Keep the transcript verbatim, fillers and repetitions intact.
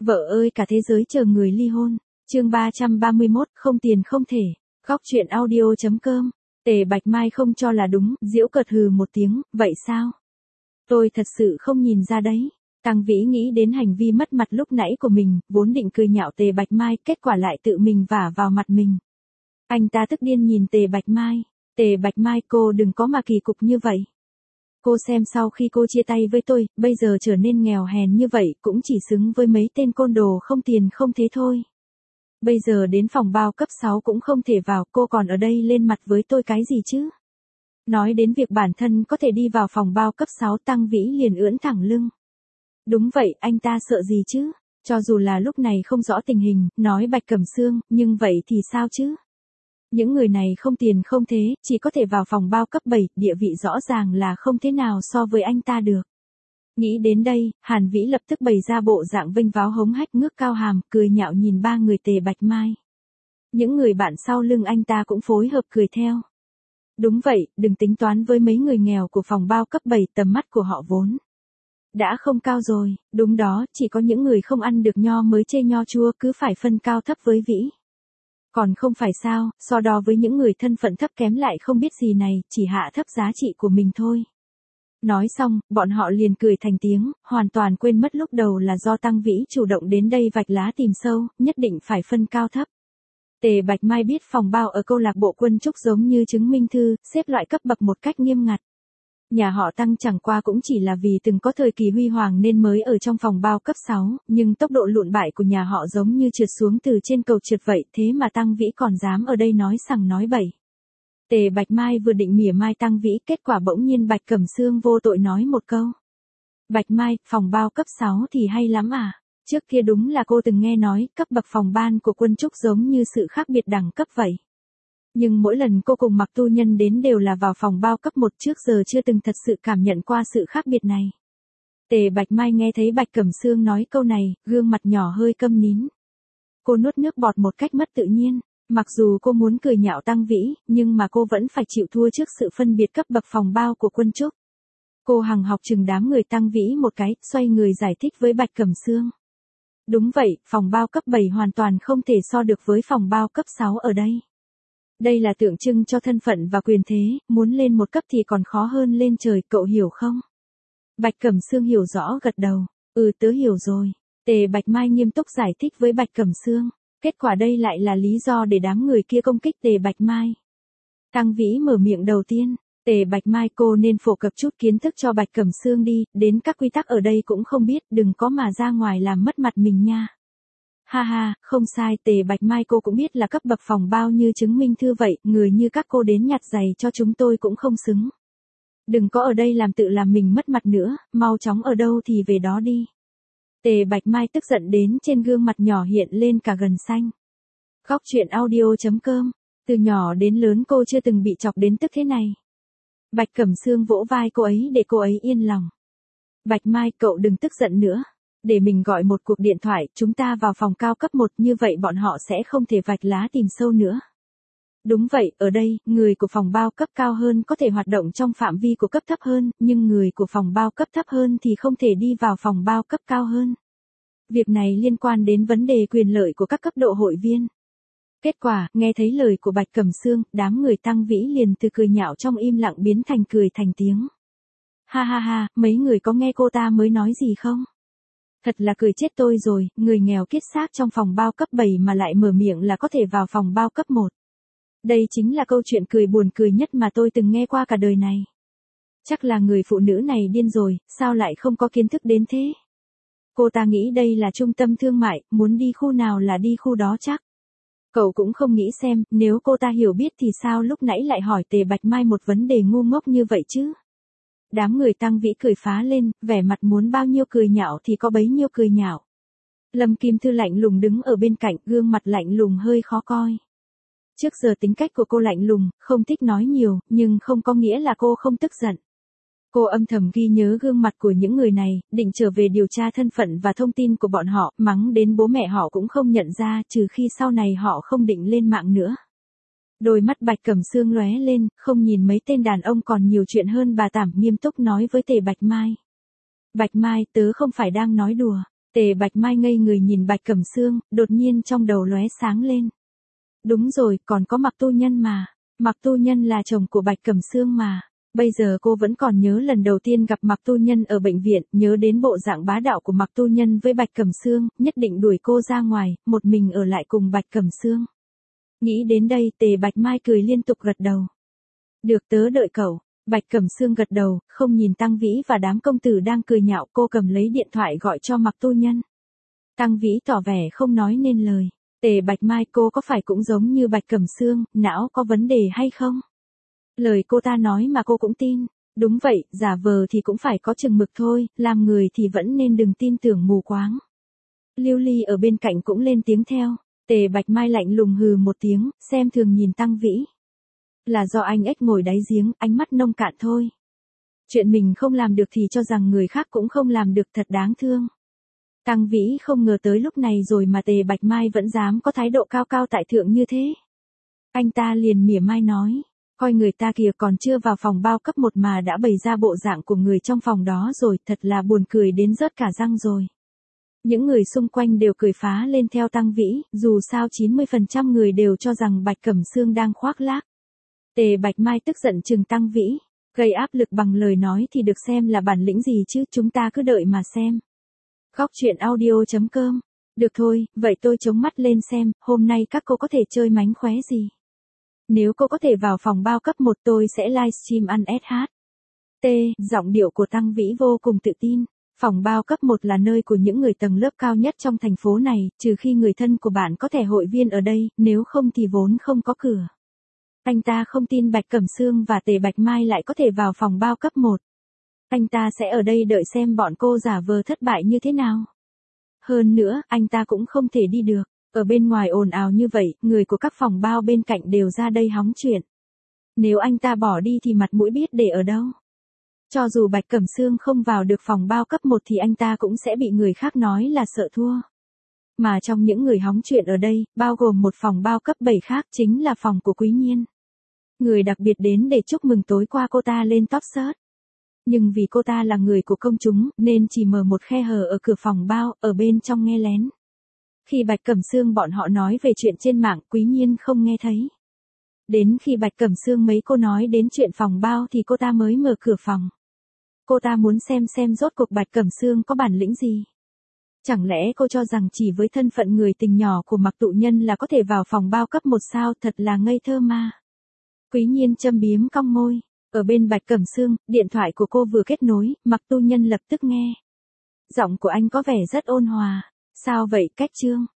Vợ ơi cả thế giới chờ người ly hôn. Chương ba trăm ba mươi mốt, không tiền không thể. Góc truyện audio chấm com. Tề Bạch Mai không cho là đúng, giễu cợt hừ một tiếng, vậy sao? Tôi thật sự không nhìn ra đấy. Tăng Vĩ nghĩ đến hành vi mất mặt lúc nãy của mình, vốn định cười nhạo Tề Bạch Mai, kết quả lại tự mình vả vào mặt mình. Anh ta tức điên nhìn Tề Bạch Mai. Tề Bạch Mai, cô đừng có mà kỳ cục như vậy. Cô xem sau khi cô chia tay với tôi, bây giờ trở nên nghèo hèn như vậy cũng chỉ xứng với mấy tên côn đồ không tiền không thế thôi. Bây giờ đến phòng bao cấp sáu cũng không thể vào, cô còn ở đây lên mặt với tôi cái gì chứ? Nói đến việc bản thân có thể đi vào phòng bao cấp sáu, Tăng Vĩ liền ưỡn thẳng lưng. Đúng vậy, anh ta sợ gì chứ? Cho dù là lúc này không rõ tình hình, nói Bạch Cẩm Sương, nhưng vậy thì sao chứ? Những người này không tiền không thế, chỉ có thể vào phòng bao cấp bảy, địa vị rõ ràng là không thế nào so với anh ta được. Nghĩ đến đây, Hàn Vĩ lập tức bày ra bộ dạng vênh váo hống hách ngước cao hàm, cười nhạo nhìn ba người Tề Bạch Mai. Những người bạn sau lưng anh ta cũng phối hợp cười theo. Đúng vậy, đừng tính toán với mấy người nghèo của phòng bao cấp bảy, tầm mắt của họ vốn đã không cao rồi, đúng đó, chỉ có những người không ăn được nho mới chê nho chua, cứ phải phân cao thấp với Vĩ. Còn không phải sao, so đo với những người thân phận thấp kém lại không biết gì này, chỉ hạ thấp giá trị của mình thôi. Nói xong, bọn họ liền cười thành tiếng, hoàn toàn quên mất lúc đầu là do Tăng Vĩ chủ động đến đây vạch lá tìm sâu, nhất định phải phân cao thấp. Tề Bạch Mai biết phòng bao ở câu lạc bộ Quân Trúc giống như chứng minh thư, xếp loại cấp bậc một cách nghiêm ngặt. Nhà họ Tăng chẳng qua cũng chỉ là vì từng có thời kỳ huy hoàng nên mới ở trong phòng bao cấp sáu, nhưng tốc độ lụn bại của nhà họ giống như trượt xuống từ trên cầu trượt vậy, thế mà Tăng Vĩ còn dám ở đây nói sằng nói bậy. Tề Bạch Mai vừa định mỉa mai Tăng Vĩ, kết quả bỗng nhiên Bạch Cẩm Sương vô tội nói một câu. Bạch Mai, phòng bao cấp sáu thì hay lắm à? Trước kia đúng là cô từng nghe nói, cấp bậc phòng ban của Quân Trúc giống như sự khác biệt đẳng cấp vậy. Nhưng mỗi lần cô cùng Mặc Tu Nhân đến đều là vào phòng bao cấp một, trước giờ chưa từng thật sự cảm nhận qua sự khác biệt này. Tề Bạch Mai nghe thấy Bạch Cẩm Sương nói câu này, gương mặt nhỏ hơi câm nín. Cô nuốt nước bọt một cách mất tự nhiên, mặc dù cô muốn cười nhạo Tăng Vĩ, nhưng mà cô vẫn phải chịu thua trước sự phân biệt cấp bậc phòng bao của Quân Trúc. Cô hằng học chừng đám người Tăng Vĩ một cái, xoay người giải thích với Bạch Cẩm Sương. Đúng vậy, phòng bao cấp bảy hoàn toàn không thể so được với phòng bao cấp sáu ở đây. Đây là tượng trưng cho thân phận và quyền thế, muốn lên một cấp thì còn khó hơn lên trời, cậu hiểu không? Bạch Cẩm Sương hiểu rõ gật đầu, ừ tớ hiểu rồi. Tề Bạch Mai nghiêm túc giải thích với Bạch Cẩm Sương, kết quả đây lại là lý do để đám người kia công kích Tề Bạch Mai. Tăng Vĩ mở miệng đầu tiên, Tề Bạch Mai cô nên phổ cập chút kiến thức cho Bạch Cẩm Sương đi, đến các quy tắc ở đây cũng không biết, đừng có mà ra ngoài làm mất mặt mình nha. Ha ha, không sai, Tề Bạch Mai cô cũng biết là cấp bậc phòng bao như chứng minh thư vậy, người như các cô đến nhặt giày cho chúng tôi cũng không xứng. Đừng có ở đây làm tự làm mình mất mặt nữa, mau chóng ở đâu thì về đó đi. Tề Bạch Mai tức giận đến trên gương mặt nhỏ hiện lên cả gần xanh. Góc truyện audio chấm com, từ nhỏ đến lớn cô chưa từng bị chọc đến tức thế này. Bạch Cẩm Sương vỗ vai cô ấy để cô ấy yên lòng. Bạch Mai, cậu đừng tức giận nữa. Để mình gọi một cuộc điện thoại, chúng ta vào phòng cao cấp một, như vậy bọn họ sẽ không thể vạch lá tìm sâu nữa. Đúng vậy, ở đây, người của phòng bao cấp cao hơn có thể hoạt động trong phạm vi của cấp thấp hơn, nhưng người của phòng bao cấp thấp hơn thì không thể đi vào phòng bao cấp cao hơn. Việc này liên quan đến vấn đề quyền lợi của các cấp độ hội viên. Kết quả, nghe thấy lời của Bạch Cẩm Sương, đám người Tăng Vĩ liền từ cười nhạo trong im lặng biến thành cười thành tiếng. Ha ha ha, mấy người có nghe cô ta mới nói gì không? Thật là cười chết tôi rồi, người nghèo kiết xác trong phòng bao cấp bảy mà lại mở miệng là có thể vào phòng bao cấp một. Đây chính là câu chuyện cười buồn cười nhất mà tôi từng nghe qua cả đời này. Chắc là người phụ nữ này điên rồi, sao lại không có kiến thức đến thế? Cô ta nghĩ đây là trung tâm thương mại, muốn đi khu nào là đi khu đó chắc. Cậu cũng không nghĩ xem, nếu cô ta hiểu biết thì sao lúc nãy lại hỏi Tề Bạch Mai một vấn đề ngu ngốc như vậy chứ? Đám người Tăng Vĩ cười phá lên, vẻ mặt muốn bao nhiêu cười nhạo thì có bấy nhiêu cười nhạo. Lâm Kim Thư lạnh lùng đứng ở bên cạnh, gương mặt lạnh lùng hơi khó coi. Trước giờ tính cách của cô lạnh lùng, không thích nói nhiều, nhưng không có nghĩa là cô không tức giận. Cô âm thầm ghi nhớ gương mặt của những người này, định trở về điều tra thân phận và thông tin của bọn họ, mắng đến bố mẹ họ cũng không nhận ra, trừ khi sau này họ không định lên mạng nữa. Đôi mắt Bạch Cẩm Sương lóe lên, không nhìn mấy tên đàn ông còn nhiều chuyện hơn bà Tảm, nghiêm túc nói với Tề Bạch Mai. Bạch Mai, tớ không phải đang nói đùa. Tề Bạch Mai ngây người nhìn Bạch Cẩm Sương, đột nhiên trong đầu lóe sáng lên. Đúng rồi, còn có Mạc Tu Nhân mà. Mạc Tu Nhân là chồng của Bạch Cẩm Sương mà. Bây giờ cô vẫn còn nhớ lần đầu tiên gặp Mạc Tu Nhân ở bệnh viện, nhớ đến bộ dạng bá đạo của Mạc Tu Nhân với Bạch Cẩm Sương, nhất định đuổi cô ra ngoài, một mình ở lại cùng Bạch Cẩm Sương. Nghĩ đến đây, Tề Bạch Mai cười liên tục gật đầu. Được, tớ đợi cậu. Bạch Cẩm Sương gật đầu, không nhìn Tăng Vĩ và đám công tử đang cười nhạo, cô cầm lấy điện thoại gọi cho Mạc Tu Nhân. Tăng Vĩ tỏ vẻ không nói nên lời. Tề Bạch Mai, cô có phải cũng giống như Bạch Cẩm Sương, não có vấn đề hay không? Lời cô ta nói mà cô cũng tin. Đúng vậy, giả vờ thì cũng phải có chừng mực thôi, làm người thì vẫn nên đừng tin tưởng mù quáng. Lưu Ly ở bên cạnh cũng lên tiếng theo. Tề Bạch Mai lạnh lùng hừ một tiếng, xem thường nhìn Tăng Vĩ. Là do anh ếch ngồi đáy giếng, ánh mắt nông cạn thôi. Chuyện mình không làm được thì cho rằng người khác cũng không làm được, thật đáng thương. Tăng Vĩ không ngờ tới lúc này rồi mà Tề Bạch Mai vẫn dám có thái độ cao cao tại thượng như thế. Anh ta liền mỉa mai nói, coi người ta kìa, còn chưa vào phòng bao cấp một mà đã bày ra bộ dạng của người trong phòng đó rồi, thật là buồn cười đến rớt cả răng rồi. Những người xung quanh đều cười phá lên theo Tăng Vĩ, dù sao chín mươi phần trăm người đều cho rằng Bạch Cẩm Sương đang khoác lác. Tề Bạch Mai tức giận trừng Tăng Vĩ, gây áp lực bằng lời nói thì được xem là bản lĩnh gì chứ, chúng ta cứ đợi mà xem. Góc truyện audio chấm com. Được thôi, vậy tôi chống mắt lên xem, hôm nay các cô có thể chơi mánh khóe gì. Nếu cô có thể vào phòng bao cấp một tôi sẽ livestream ăn ét hát. T, giọng điệu của Tăng Vĩ vô cùng tự tin. Phòng bao cấp một là nơi của những người tầng lớp cao nhất trong thành phố này, trừ khi người thân của bạn có thẻ hội viên ở đây, nếu không thì vốn không có cửa. Anh ta không tin Bạch Cẩm Sương và Tề Bạch Mai lại có thể vào phòng bao cấp một. Anh ta sẽ ở đây đợi xem bọn cô giả vờ thất bại như thế nào. Hơn nữa, anh ta cũng không thể đi được. Ở bên ngoài ồn ào như vậy, người của các phòng bao bên cạnh đều ra đây hóng chuyện. Nếu anh ta bỏ đi thì mặt mũi biết để ở đâu. Cho dù Bạch Cẩm Sương không vào được phòng bao cấp một thì anh ta cũng sẽ bị người khác nói là sợ thua. Mà trong những người hóng chuyện ở đây, bao gồm một phòng bao cấp bảy khác chính là phòng của Quý Nhiên. Người đặc biệt đến để chúc mừng tối qua cô ta lên top search. Nhưng vì cô ta là người của công chúng, nên chỉ mở một khe hở ở cửa phòng bao, ở bên trong nghe lén. Khi Bạch Cẩm Sương bọn họ nói về chuyện trên mạng, Quý Nhiên không nghe thấy. Đến khi Bạch Cẩm Sương mấy cô nói đến chuyện phòng bao thì cô ta mới mở cửa phòng. Cô ta muốn xem xem rốt cuộc Bạch Cẩm Sương có bản lĩnh gì. Chẳng lẽ cô cho rằng chỉ với thân phận người tình nhỏ của Mạc Tu Nhân là có thể vào phòng bao cấp một sao, thật là ngây thơ mà. Quý Nhiên châm biếm cong môi. Ở bên Bạch Cẩm Sương, điện thoại của cô vừa kết nối, Mạc Tu Nhân lập tức nghe. Giọng của anh có vẻ rất ôn hòa. Sao vậy, Cách Trương?